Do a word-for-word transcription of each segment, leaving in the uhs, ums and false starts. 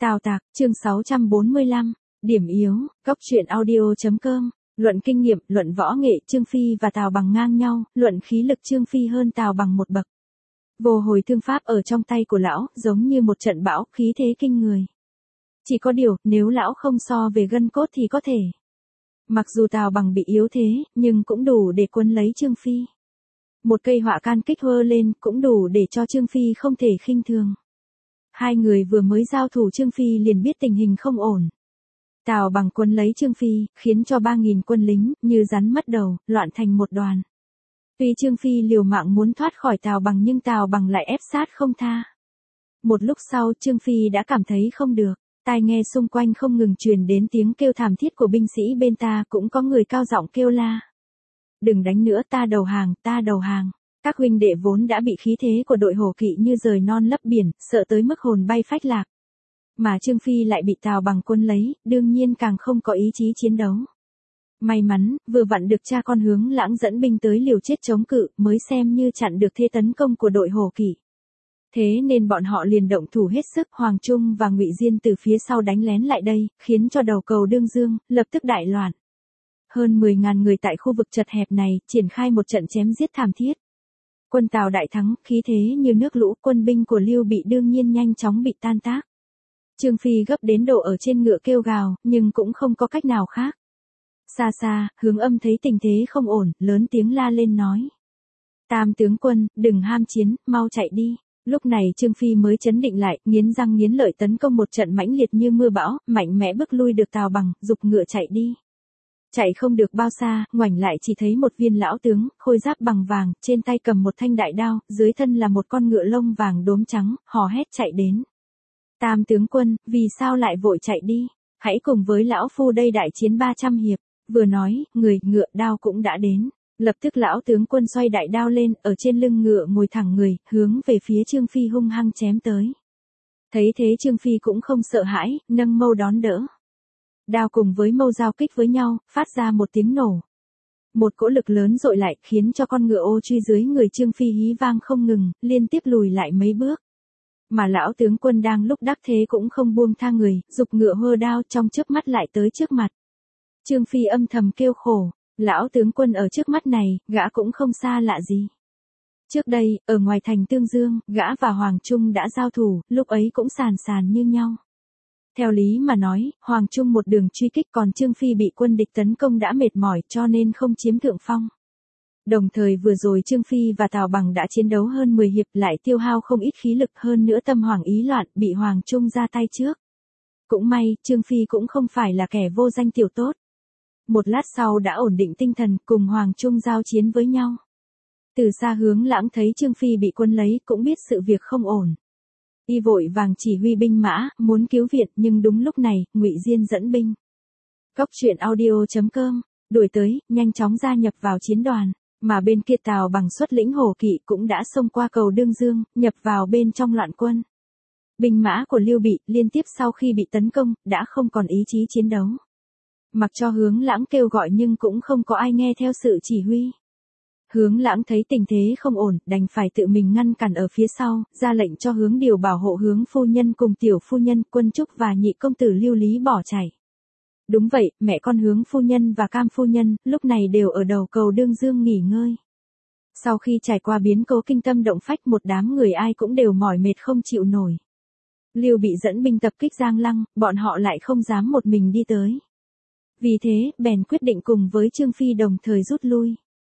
Tào Tạc, chương sáu trăm bốn mươi lăm, điểm yếu, góc truyện audio.com, luận kinh nghiệm, luận võ nghệ, Trương Phi và Tào Bằng ngang nhau, luận khí lực Trương Phi hơn Tào Bằng một bậc. Vô hồi thương pháp ở trong tay của lão, giống như một trận bão, khí thế kinh người. Chỉ có điều, nếu lão không so về gân cốt thì có thể. Mặc dù Tào Bằng bị yếu thế, nhưng cũng đủ để quấn lấy Trương Phi. Một cây họa can kích hơ lên, cũng đủ để cho Trương Phi không thể khinh thường. Hai người vừa mới giao thủ Trương Phi liền biết tình hình không ổn. Tào Bằng quấn lấy Trương Phi, khiến cho ba nghìn quân lính, như rắn mất đầu, loạn thành một đoàn. Tuy Trương Phi liều mạng muốn thoát khỏi Tào Bằng nhưng Tào Bằng lại ép sát không tha. Một lúc sau Trương Phi đã cảm thấy không được, tai nghe xung quanh không ngừng truyền đến tiếng kêu thảm thiết của binh sĩ bên ta, cũng có người cao giọng kêu la. Đừng đánh nữa, ta đầu hàng, ta đầu hàng. Các huynh đệ vốn đã bị khí thế của đội hổ kỵ như rời non lấp biển, sợ tới mức hồn bay phách lạc. Mà Trương Phi lại bị Tào Bằng quân lấy, đương nhiên càng không có ý chí chiến đấu. May mắn, vừa vặn được cha con Hướng Lãng dẫn binh tới liều chết chống cự, mới xem như chặn được thế tấn công của đội hổ kỵ. Thế nên bọn họ liền động thủ hết sức, Hoàng Trung và Ngụy Diên từ phía sau đánh lén lại đây, khiến cho đầu cầu Đương Dương lập tức đại loạn. Hơn mười ngàn người tại khu vực chật hẹp này, triển khai một trận chém giết thảm thiết. Quân Tào đại thắng, khí thế như nước lũ, quân binh của Lưu Bị đương nhiên nhanh chóng bị tan tác. Trương Phi gấp đến độ ở trên ngựa kêu gào, nhưng cũng không có cách nào khác. Xa xa, Hướng Âm thấy tình thế không ổn, lớn tiếng la lên nói. Tam tướng quân, đừng ham chiến, mau chạy đi. Lúc này Trương Phi mới chấn định lại, nghiến răng nghiến lợi tấn công một trận mãnh liệt như mưa bão, mạnh mẽ bức lui được Tào Bằng, giục ngựa chạy đi. Chạy không được bao xa, ngoảnh lại chỉ thấy một viên lão tướng, khôi giáp bằng vàng, trên tay cầm một thanh đại đao, dưới thân là một con ngựa lông vàng đốm trắng, hò hét chạy đến. Tam tướng quân, vì sao lại vội chạy đi? Hãy cùng với lão phu đây đại chiến ba trăm hiệp. Vừa nói, người, ngựa, đao cũng đã đến. Lập tức lão tướng quân xoay đại đao lên, ở trên lưng ngựa ngồi thẳng người, hướng về phía Trương Phi hung hăng chém tới. Thấy thế Trương Phi cũng không sợ hãi, nâng mâu đón đỡ. Đao cùng với mâu giao kích với nhau, phát ra một tiếng nổ. Một cỗ lực lớn dội lại, khiến cho con ngựa ô truy dưới người Trương Phi hí vang không ngừng, liên tiếp lùi lại mấy bước. Mà lão tướng quân đang lúc đắc thế cũng không buông tha người, giục ngựa hơ đao trong chớp mắt lại tới trước mặt. Trương Phi âm thầm kêu khổ, lão tướng quân ở trước mắt này, gã cũng không xa lạ gì. Trước đây, ở ngoài thành Tương Dương, gã và Hoàng Trung đã giao thủ, lúc ấy cũng sàn sàn như nhau. Theo lý mà nói, Hoàng Trung một đường truy kích, còn Trương Phi bị quân địch tấn công đã mệt mỏi cho nên không chiếm thượng phong. Đồng thời vừa rồi Trương Phi và Tào Bằng đã chiến đấu hơn mười hiệp, lại tiêu hao không ít khí lực, hơn nữa tâm hoàng ý loạn, bị Hoàng Trung ra tay trước. Cũng may, Trương Phi cũng không phải là kẻ vô danh tiểu tốt. Một lát sau đã ổn định tinh thần, cùng Hoàng Trung giao chiến với nhau. Từ xa Hướng Lãng thấy Trương Phi bị quân lấy, cũng biết sự việc không ổn. Y vội vàng chỉ huy binh mã, muốn cứu viện, nhưng đúng lúc này, Ngụy Diên dẫn binh. Góc truyện audio.com, đuổi tới, nhanh chóng gia nhập vào chiến đoàn, mà bên kia Tào Bằng xuất lĩnh hổ kỵ cũng đã xông qua cầu Đương Dương, nhập vào bên trong loạn quân. Binh mã của Lưu Bị, liên tiếp sau khi bị tấn công, đã không còn ý chí chiến đấu. Mặc cho Hướng Lãng kêu gọi nhưng cũng không có ai nghe theo sự chỉ huy. Hướng Lãng thấy tình thế không ổn, đành phải tự mình ngăn cản ở phía sau, ra lệnh cho Hướng Điều bảo hộ Hướng phu nhân cùng tiểu phu nhân, Quân Trúc và nhị công tử Lưu Lý bỏ chạy. Đúng vậy, mẹ con Hướng phu nhân và Cam phu nhân, lúc này đều ở đầu cầu Đương Dương nghỉ ngơi. Sau khi trải qua biến cố kinh tâm động phách, một đám người ai cũng đều mỏi mệt không chịu nổi. Lưu Bị dẫn binh tập kích Giang Lăng, bọn họ lại không dám một mình đi tới. Vì thế, bèn quyết định cùng với Trương Phi đồng thời rút lui.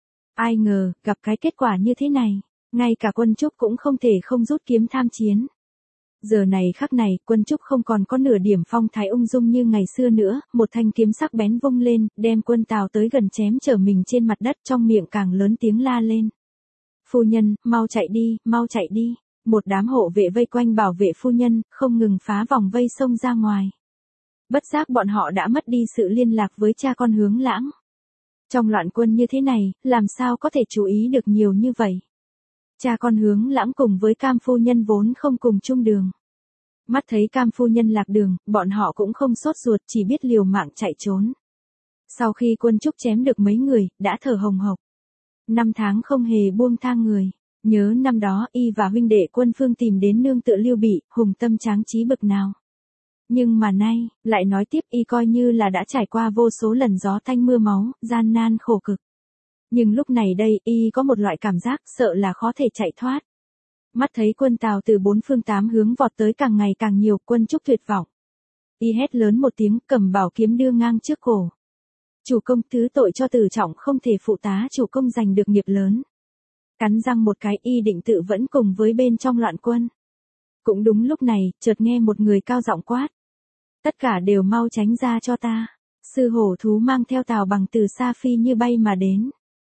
Ai ngờ, gặp cái kết quả như thế này, ngay cả Quân Trúc cũng không thể không rút kiếm tham chiến. Giờ này khắc này, Quân Trúc không còn có nửa điểm phong thái ung dung như ngày xưa nữa, một thanh kiếm sắc bén vung lên, đem quân Tào tới gần chém trở mình trên mặt đất, trong miệng càng lớn tiếng la lên. Phu nhân, mau chạy đi, mau chạy đi. Một đám hộ vệ vây quanh bảo vệ phu nhân, không ngừng phá vòng vây xông ra ngoài. Bất giác bọn họ đã mất đi sự liên lạc với cha con Hướng Lãng. Trong loạn quân như thế này, làm sao có thể chú ý được nhiều như vậy? Cha con Hướng Lãng cùng với Cam phu nhân vốn không cùng chung đường. Mắt thấy Cam phu nhân lạc đường, bọn họ cũng không sốt ruột, chỉ biết liều mạng chạy trốn. Sau khi Quân Trúc chém được mấy người, đã thở hồng hộc. Năm tháng không hề buông tha người. Nhớ năm đó, y và huynh đệ Quân Phương tìm đến nương tựa Lưu Bị, hùng tâm tráng trí bực nào. Nhưng mà nay, lại nói tiếp y coi như là đã trải qua vô số lần gió tanh mưa máu, gian nan khổ cực. Nhưng lúc này đây, y có một loại cảm giác sợ là khó thể chạy thoát. Mắt thấy quân Tào từ bốn phương tám hướng vọt tới càng ngày càng nhiều, Quân Trúc tuyệt vọng. Y hét lớn một tiếng, cầm bảo kiếm đưa ngang trước cổ. Chủ công thứ tội cho Từ Trọng không thể phụ tá chủ công giành được nghiệp lớn. Cắn răng một cái, y định tự vẫn cùng với bên trong loạn quân. Cũng đúng lúc này, chợt nghe một người cao giọng quát. Tất cả đều mau tránh ra cho ta. Sư hổ thú mang theo Tào Bằng từ xa phi như bay mà đến.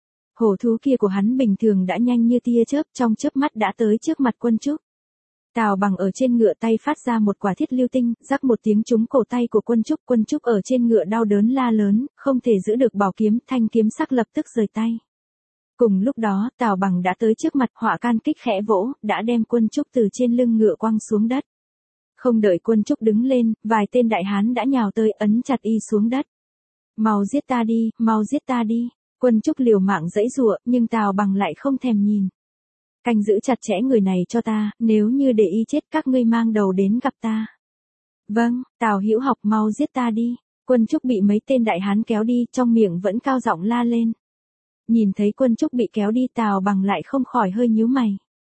Hổ thú kia của hắn bình thường đã nhanh như tia chớp, trong chớp mắt đã tới trước mặt Quân Trúc. Tào Bằng ở trên ngựa tay phát ra một quả thiết lưu tinh, rắc một tiếng trúng cổ tay của Quân Trúc. Quân Trúc ở trên ngựa đau đớn la lớn, không thể giữ được bảo kiếm, thanh kiếm sắc lập tức rời tay. Cùng lúc đó, Tào Bằng đã tới trước mặt, họa can kích khẽ vỗ, đã đem Quân Trúc từ trên lưng ngựa quăng xuống đất. Không đợi Quân Trúc đứng lên, vài tên đại hán đã nhào tới ấn chặt y xuống đất. Mau giết ta đi, mau giết ta đi. Quân Trúc liều mạng giãy giụa, nhưng Tào Bằng lại không thèm nhìn. Canh giữ chặt chẽ người này cho ta, nếu như để y chết các ngươi mang đầu đến gặp ta. Vâng, Tào Hữu Học mau giết ta đi. Quân Trúc bị mấy tên đại hán kéo đi, trong miệng vẫn cao giọng la lên. Nhìn thấy Quân Trúc bị kéo đi, Tào Bằng lại không khỏi hơi nhíu mày.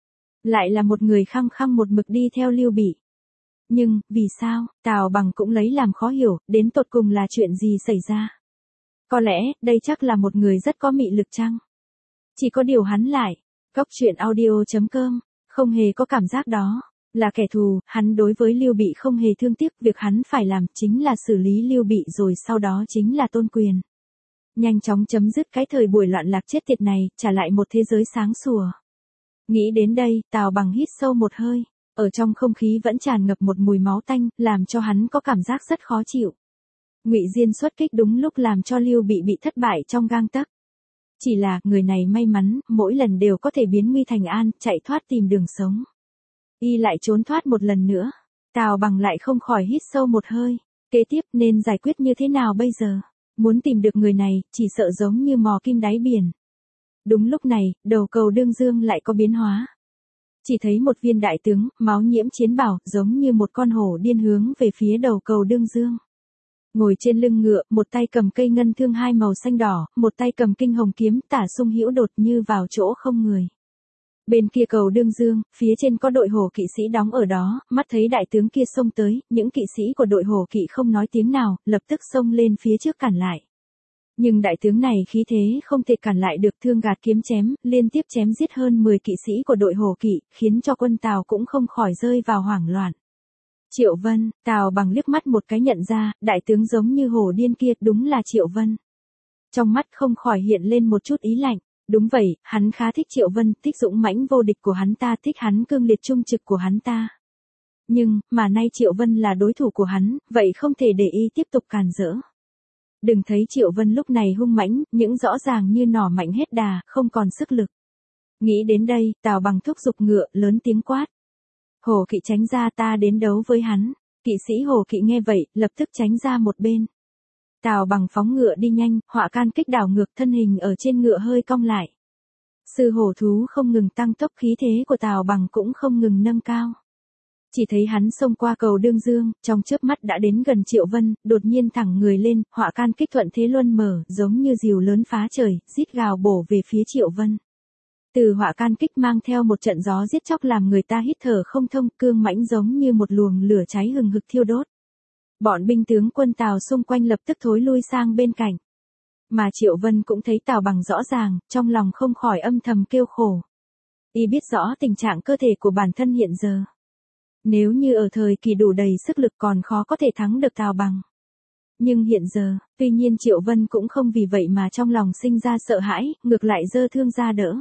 Lại là một người khăng khăng một mực đi theo Lưu Bị. Nhưng, vì sao, Tào Bằng cũng lấy làm khó hiểu, đến tột cùng là chuyện gì xảy ra. Có lẽ, đây chắc là một người rất có mị lực chăng? Chỉ có điều hắn lại, góc truyện audio chấm com, không hề có cảm giác đó. Là kẻ thù, hắn đối với Lưu Bị không hề thương tiếc, việc hắn phải làm chính là xử lý Lưu Bị rồi sau đó chính là tôn quyền. Nhanh chóng chấm dứt cái thời buổi loạn lạc chết tiệt này, trả lại một thế giới sáng sủa. Nghĩ đến đây, Tào Bằng hít sâu một hơi, ở trong không khí vẫn tràn ngập một mùi máu tanh, làm cho hắn có cảm giác rất khó chịu. Ngụy Diên xuất kích đúng lúc làm cho Lưu Bị bị thất bại trong gang tấc. Chỉ là, người này may mắn, mỗi lần đều có thể biến nguy thành an, chạy thoát tìm đường sống. Y lại trốn thoát một lần nữa. Tào Bằng lại không khỏi hít sâu một hơi. Kế tiếp nên giải quyết như thế nào bây giờ? Muốn tìm được người này, chỉ sợ giống như mò kim đáy biển. Đúng lúc này, đầu cầu Đương Dương lại có biến hóa. Chỉ thấy một viên đại tướng, máu nhiễm chiến bào, giống như một con hổ điên hướng về phía đầu cầu Đương Dương. Ngồi trên lưng ngựa, một tay cầm cây ngân thương hai màu xanh đỏ, một tay cầm kinh hồng kiếm, tả sung hữu đột như vào chỗ không người. Bên kia cầu Đương Dương, phía trên có đội hổ kỵ sĩ đóng ở đó, mắt thấy đại tướng kia xông tới, những kỵ sĩ của đội hổ kỵ không nói tiếng nào, lập tức xông lên phía trước cản lại. Nhưng đại tướng này khí thế không thể cản lại được, thương gạt kiếm chém, liên tiếp chém giết hơn mười kỵ sĩ của đội hổ kỵ, khiến cho quân Tào cũng không khỏi rơi vào hoảng loạn. Triệu Vân, Tào Bằng liếc mắt một cái nhận ra, đại tướng giống như hổ điên kia đúng là Triệu Vân. Trong mắt không khỏi hiện lên một chút ý lạnh. Đúng vậy, hắn khá thích Triệu Vân, thích dũng mãnh vô địch của hắn ta, thích hắn cương liệt trung trực của hắn ta. Nhưng, mà nay Triệu Vân là đối thủ của hắn, vậy không thể để y tiếp tục càn rỡ. Đừng thấy Triệu Vân lúc này hung mãnh, những rõ ràng như nỏ mạnh hết đà, không còn sức lực. Nghĩ đến đây, Tào Bằng thúc giục ngựa, lớn tiếng quát. Hổ kỵ tránh ra, ta đến đấu với hắn. Kỵ sĩ hổ kỵ nghe vậy, lập tức tránh ra một bên. Tào Bằng phóng ngựa đi nhanh, họa can kích đảo ngược, thân hình ở trên ngựa hơi cong lại. Sư hổ thú không ngừng tăng tốc, khí thế của Tào Bằng cũng không ngừng nâng cao. Chỉ thấy hắn xông qua cầu Đương Dương, trong chớp mắt đã đến gần Triệu Vân, đột nhiên thẳng người lên, họa can kích thuận thế luân mở, giống như diều lớn phá trời, rít gào bổ về phía Triệu Vân. Từ họa can kích mang theo một trận gió giết chóc làm người ta hít thở không thông, cương mãnh giống như một luồng lửa cháy hừng hực thiêu đốt. Bọn binh tướng quân Tào xung quanh lập tức thối lui sang bên cạnh. Mà Triệu Vân cũng thấy Tào Bằng rõ ràng, trong lòng không khỏi âm thầm kêu khổ. Y biết rõ tình trạng cơ thể của bản thân hiện giờ. Nếu như ở thời kỳ đủ đầy sức lực còn khó có thể thắng được Tào Bằng. Nhưng hiện giờ, tuy nhiên Triệu Vân cũng không vì vậy mà trong lòng sinh ra sợ hãi, ngược lại giơ thương ra đỡ.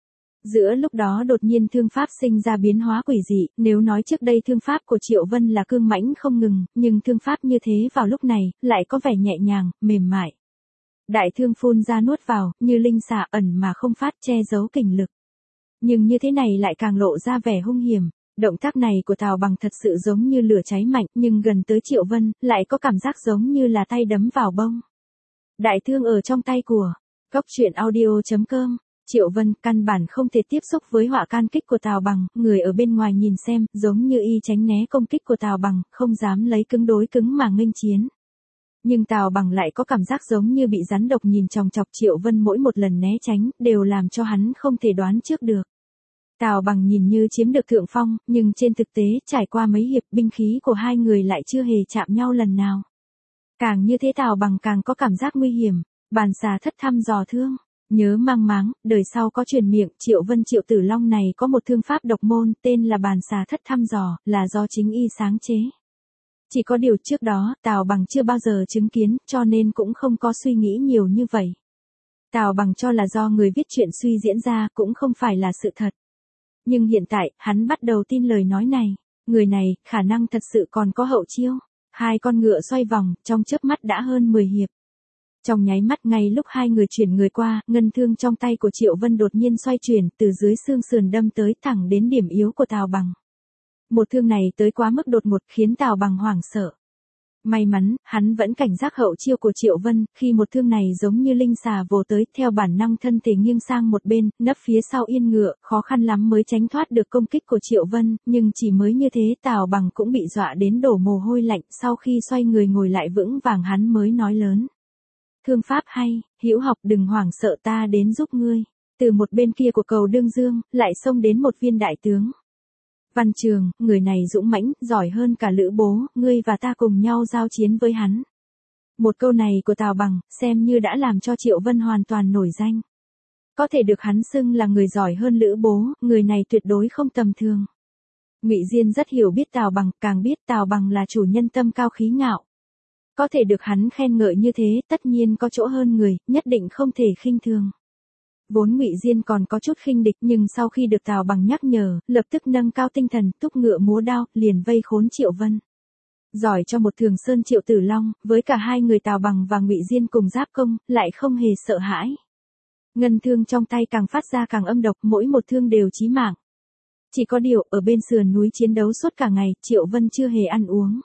Giữa lúc đó đột nhiên thương pháp sinh ra biến hóa quỷ dị, nếu nói trước đây thương pháp của Triệu Vân là cương mãnh không ngừng, nhưng thương pháp như thế vào lúc này, lại có vẻ nhẹ nhàng, mềm mại. Đại thương phun ra nuốt vào, như linh xà ẩn mà không phát, che giấu kình lực. Nhưng như thế này lại càng lộ ra vẻ hung hiểm. Động tác này của Tào Bằng thật sự giống như lửa cháy mạnh, nhưng gần tới Triệu Vân, lại có cảm giác giống như là tay đấm vào bông. Đại thương ở trong tay của góc truyện audio chấm com Triệu Vân căn bản không thể tiếp xúc với hỏa can kích của Tào Bằng, người ở bên ngoài nhìn xem, giống như y tránh né công kích của Tào Bằng, không dám lấy cứng đối cứng mà nghênh chiến. Nhưng Tào Bằng lại có cảm giác giống như bị rắn độc nhìn chòng chọc, Triệu Vân mỗi một lần né tránh, đều làm cho hắn không thể đoán trước được. Tào Bằng nhìn như chiếm được thượng phong, nhưng trên thực tế, trải qua mấy hiệp, binh khí của hai người lại chưa hề chạm nhau lần nào. Càng như thế Tào Bằng càng có cảm giác nguy hiểm, bàn xà thất thăm dò thương. Nhớ mang máng, đời sau có truyền miệng, Triệu Vân Triệu Tử Long này có một thương pháp độc môn, tên là bàn xà thất thăm dò, là do chính y sáng chế. Chỉ có điều trước đó, Tào Bằng chưa bao giờ chứng kiến, cho nên cũng không có suy nghĩ nhiều như vậy. Tào Bằng cho là do người viết chuyện suy diễn ra, cũng không phải là sự thật. Nhưng hiện tại, hắn bắt đầu tin lời nói này. Người này, khả năng thật sự còn có hậu chiêu. Hai con ngựa xoay vòng, trong chớp mắt đã hơn mười hiệp. Trong nháy mắt ngay lúc hai người chuyển người qua, ngân thương trong tay của Triệu Vân đột nhiên xoay chuyển, từ dưới xương sườn đâm tới thẳng đến điểm yếu của Tào Bằng. Một thương này tới quá mức đột ngột khiến Tào Bằng hoảng sợ. May mắn, hắn vẫn cảnh giác hậu chiêu của Triệu Vân, khi một thương này giống như linh xà vồ tới, theo bản năng thân thể nghiêng sang một bên, nấp phía sau yên ngựa, khó khăn lắm mới tránh thoát được công kích của Triệu Vân, nhưng chỉ mới như thế Tào Bằng cũng bị dọa đến đổ mồ hôi lạnh, sau khi xoay người ngồi lại vững vàng hắn mới nói lớn. Thương pháp hay, hữu học, đừng hoảng sợ, ta đến giúp ngươi. Từ một bên kia của cầu Đương Dương, lại xông đến một viên đại tướng. Văn Trường, người này dũng mãnh, giỏi hơn cả Lữ Bố, ngươi và ta cùng nhau giao chiến với hắn. Một câu này của Tào Bằng, xem như đã làm cho Triệu Vân hoàn toàn nổi danh. Có thể được hắn xưng là người giỏi hơn Lữ Bố, người này tuyệt đối không tầm thường. Ngụy Diên rất hiểu biết Tào Bằng, càng biết Tào Bằng là chủ nhân tâm cao khí ngạo. Có thể được hắn khen ngợi như thế, tất nhiên có chỗ hơn người, nhất định không thể khinh thường. Vốn Ngụy Diên còn có chút khinh địch, nhưng sau khi được Tào Bằng nhắc nhở, lập tức nâng cao tinh thần, túc ngựa múa đao, liền vây khốn Triệu Vân. Giỏi cho một Thường Sơn Triệu Tử Long, với cả hai người Tào Bằng và Ngụy Diên cùng giáp công, lại không hề sợ hãi. Ngân thương trong tay càng phát ra càng âm độc, mỗi một thương đều chí mạng. Chỉ có điều, ở bên sườn núi chiến đấu suốt cả ngày, Triệu Vân chưa hề ăn uống.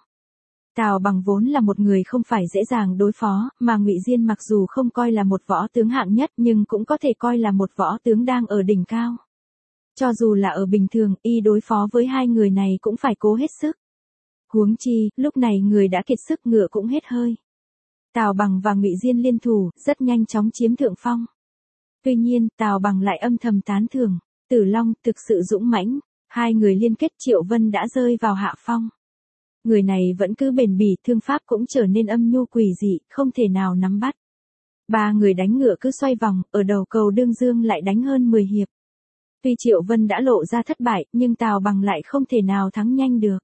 Tào Bằng vốn là một người không phải dễ dàng đối phó, mà Ngụy Diên mặc dù không coi là một võ tướng hạng nhất nhưng cũng có thể coi là một võ tướng đang ở đỉnh cao. Cho dù là ở bình thường, y đối phó với hai người này cũng phải cố hết sức. Huống chi, lúc này người đã kiệt sức, ngựa cũng hết hơi. Tào Bằng và Ngụy Diên liên thủ, rất nhanh chóng chiếm thượng phong. Tuy nhiên, Tào Bằng lại âm thầm tán thưởng, Tử Long thực sự dũng mãnh, hai người liên kết, Triệu Vân đã rơi vào hạ phong. Người này vẫn cứ bền bỉ, thương pháp cũng trở nên âm nhu quỷ dị, không thể nào nắm bắt. Ba người đánh ngựa cứ xoay vòng, ở đầu cầu Đương Dương lại đánh hơn mười hiệp. Tuy Triệu Vân đã lộ ra thất bại, nhưng Tào Bằng lại không thể nào thắng nhanh được.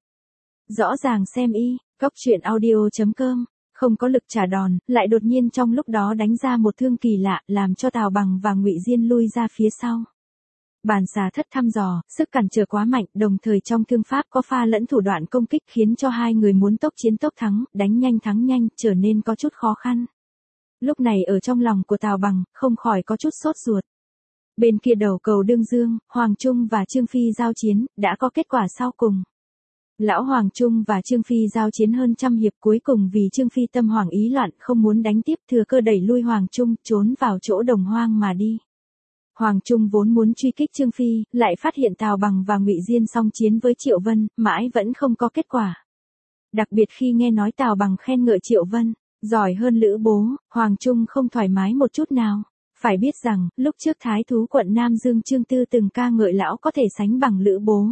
Rõ ràng xem y, cốc truyện audio chấm com, không có lực trả đòn, lại đột nhiên trong lúc đó đánh ra một thương kỳ lạ, làm cho Tào Bằng và Ngụy Diên lui ra phía sau. Bàn xà thất thăm dò, sức cản trở quá mạnh, đồng thời trong thương pháp có pha lẫn thủ đoạn công kích khiến cho hai người muốn tốc chiến tốc thắng, đánh nhanh thắng nhanh, trở nên có chút khó khăn. Lúc này ở trong lòng của Tào Bằng, không khỏi có chút sốt ruột. Bên kia đầu cầu Đương Dương, Hoàng Trung và Trương Phi giao chiến, đã có kết quả sau cùng. Lão Hoàng Trung và Trương Phi giao chiến hơn trăm hiệp, cuối cùng vì Trương Phi tâm hoảng ý loạn, không muốn đánh tiếp, thừa cơ đẩy lui Hoàng Trung, trốn vào chỗ đồng hoang mà đi. Hoàng Trung vốn muốn truy kích Trương Phi, lại phát hiện Tào Bằng và Ngụy Diên song chiến với Triệu Vân, mãi vẫn không có kết quả. Đặc biệt khi nghe nói Tào Bằng khen ngợi Triệu Vân, giỏi hơn Lữ Bố, Hoàng Trung không thoải mái một chút nào. Phải biết rằng, lúc trước Thái thú quận Nam Dương Trương Tư từng ca ngợi lão có thể sánh bằng Lữ Bố.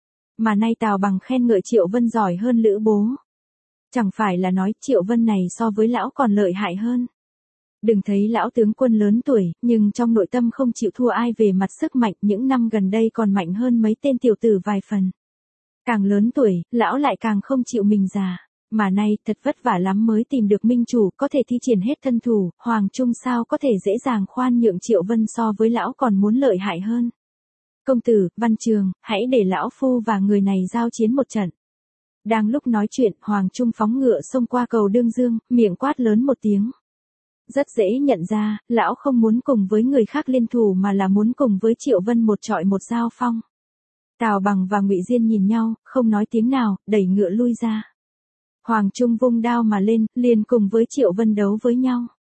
Mà nay Tào Bằng khen ngợi Triệu Vân giỏi hơn Lữ Bố. Chẳng phải là nói Triệu Vân này so với lão còn lợi hại hơn. Đừng thấy lão tướng quân lớn tuổi, nhưng trong nội tâm không chịu thua ai về mặt sức mạnh, những năm gần đây còn mạnh hơn mấy tên tiểu tử vài phần. Càng lớn tuổi, lão lại càng không chịu mình già. Mà nay, thật vất vả lắm mới tìm được minh chủ, có thể thi triển hết thân thủ, Hoàng Trung sao có thể dễ dàng khoan nhượng Triệu Vân so với lão còn muốn lợi hại hơn. Công tử, Văn Trường, hãy để lão phu và người này giao chiến một trận. Đang lúc nói chuyện, Hoàng Trung phóng ngựa xông qua cầu Đương Dương, miệng quát lớn một tiếng. Rất dễ nhận ra, lão không muốn cùng với người khác liên thủ mà là muốn cùng với Triệu Vân một trọi một giao phong. Tào Bằng và Ngụy Diên nhìn nhau, không nói tiếng nào, đẩy ngựa lui ra. Hoàng Trung vung đao mà lên, liền cùng với Triệu Vân đấu với nhau.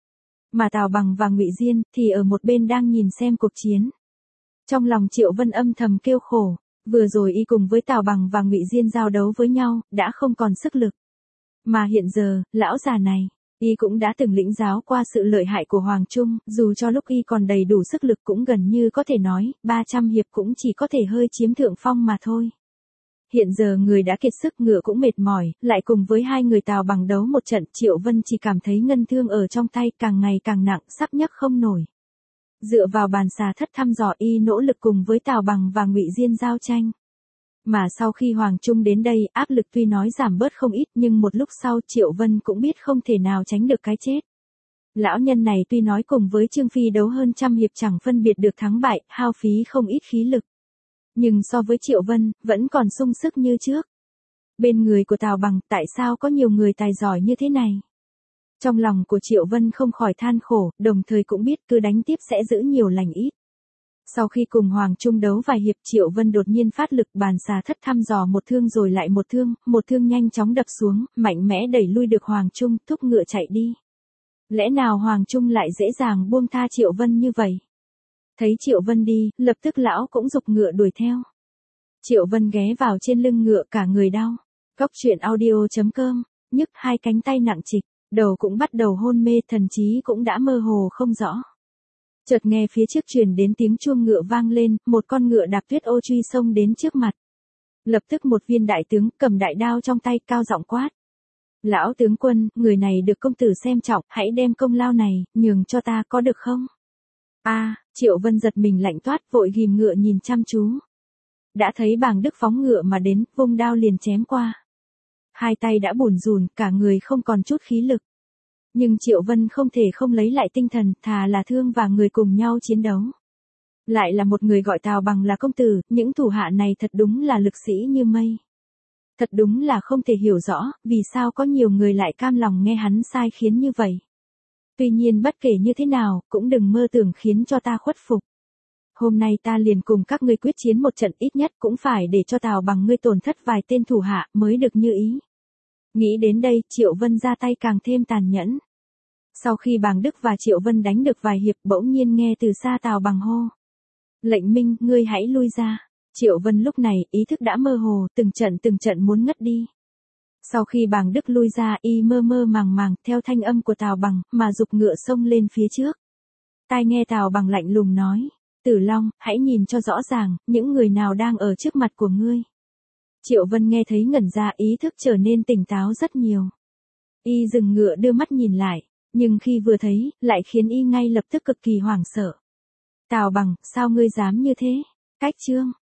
Mà Tào Bằng và Ngụy Diên thì ở một bên đang nhìn xem cuộc chiến. Trong lòng Triệu Vân âm thầm kêu khổ, vừa rồi y cùng với Tào Bằng và Ngụy Diên giao đấu với nhau, đã không còn sức lực. Mà hiện giờ, lão già này, y cũng đã từng lĩnh giáo qua sự lợi hại của Hoàng Trung, dù cho lúc y còn đầy đủ sức lực cũng gần như có thể nói, ba trăm hiệp cũng chỉ có thể hơi chiếm thượng phong mà thôi. Hiện giờ người đã kiệt sức, ngựa cũng mệt mỏi, lại cùng với hai người Tào Bằng đấu một trận, Triệu Vân chỉ cảm thấy ngân thương ở trong tay càng ngày càng nặng, sắp nhấc không nổi. Dựa vào bàn xà thất thăm dò, y nỗ lực cùng với Tào Bằng và Ngụy Diên giao tranh. Mà sau khi Hoàng Trung đến đây, áp lực tuy nói giảm bớt không ít, nhưng một lúc sau Triệu Vân cũng biết không thể nào tránh được cái chết. Lão nhân này tuy nói cùng với Trương Phi đấu hơn trăm hiệp chẳng phân biệt được thắng bại, hao phí không ít khí lực. Nhưng so với Triệu Vân, vẫn còn sung sức như trước. Bên người của Tào Bằng, tại sao có nhiều người tài giỏi như thế này? Trong lòng của Triệu Vân không khỏi than khổ, đồng thời cũng biết cứ đánh tiếp sẽ giữ nhiều lành ít. Sau khi cùng Hoàng Trung đấu vài hiệp, Triệu Vân đột nhiên phát lực, bàn xà thất thăm dò một thương rồi lại một thương, một thương nhanh chóng đập xuống, mạnh mẽ đẩy lui được Hoàng Trung, thúc ngựa chạy đi. Lẽ nào Hoàng Trung lại dễ dàng buông tha Triệu Vân như vậy? Thấy Triệu Vân đi, lập tức lão cũng giục ngựa đuổi theo. Triệu Vân ghé vào trên lưng ngựa, cả người đau. Cóc truyện audio chấm com, nhức hai cánh tay nặng trịch, đầu cũng bắt đầu hôn mê, thần trí cũng đã mơ hồ không rõ. Chợt nghe phía trước truyền đến tiếng chuông ngựa vang lên, một con ngựa đạp tuyết ô truy xông đến trước mặt. Lập tức một viên đại tướng cầm đại đao trong tay cao giọng quát. Lão tướng quân, người này được công tử xem trọng, hãy đem công lao này, nhường cho ta có được không? A, à, Triệu Vân giật mình lạnh toát, vội ghim ngựa nhìn chăm chú. Đã thấy Bàng Đức phóng ngựa mà đến, vung đao liền chém qua. Hai tay đã bủn rùn, cả người không còn chút khí lực. Nhưng Triệu Vân không thể không lấy lại tinh thần, thà là thương và người cùng nhau chiến đấu. Lại là một người gọi Tào Bằng là công tử, những thủ hạ này thật đúng là lực sĩ như mây. Thật đúng là không thể hiểu rõ, vì sao có nhiều người lại cam lòng nghe hắn sai khiến như vậy. Tuy nhiên bất kể như thế nào, cũng đừng mơ tưởng khiến cho ta khuất phục. Hôm nay ta liền cùng các ngươi quyết chiến một trận, ít nhất cũng phải để cho Tào Bằng ngươi tổn thất vài tên thủ hạ mới được như ý. Nghĩ đến đây, Triệu Vân ra tay càng thêm tàn nhẫn. Sau khi Bàng Đức và Triệu Vân đánh được vài hiệp, bỗng nhiên nghe từ xa Tào Bằng hô. Lệnh Minh, ngươi hãy lui ra. Triệu Vân lúc này, ý thức đã mơ hồ, từng trận từng trận muốn ngất đi. Sau khi Bàng Đức lui ra, y mơ mơ màng màng, theo thanh âm của Tào Bằng, mà giục ngựa xông lên phía trước. Tai nghe Tào Bằng lạnh lùng nói. Tử Long, hãy nhìn cho rõ ràng, những người nào đang ở trước mặt của ngươi. Triệu Vân nghe thấy ngẩn ra, ý thức trở nên tỉnh táo rất nhiều. Y dừng ngựa đưa mắt nhìn lại, nhưng khi vừa thấy, lại khiến y ngay lập tức cực kỳ hoảng sợ. Tào Bằng, sao ngươi dám như thế? Cách chương.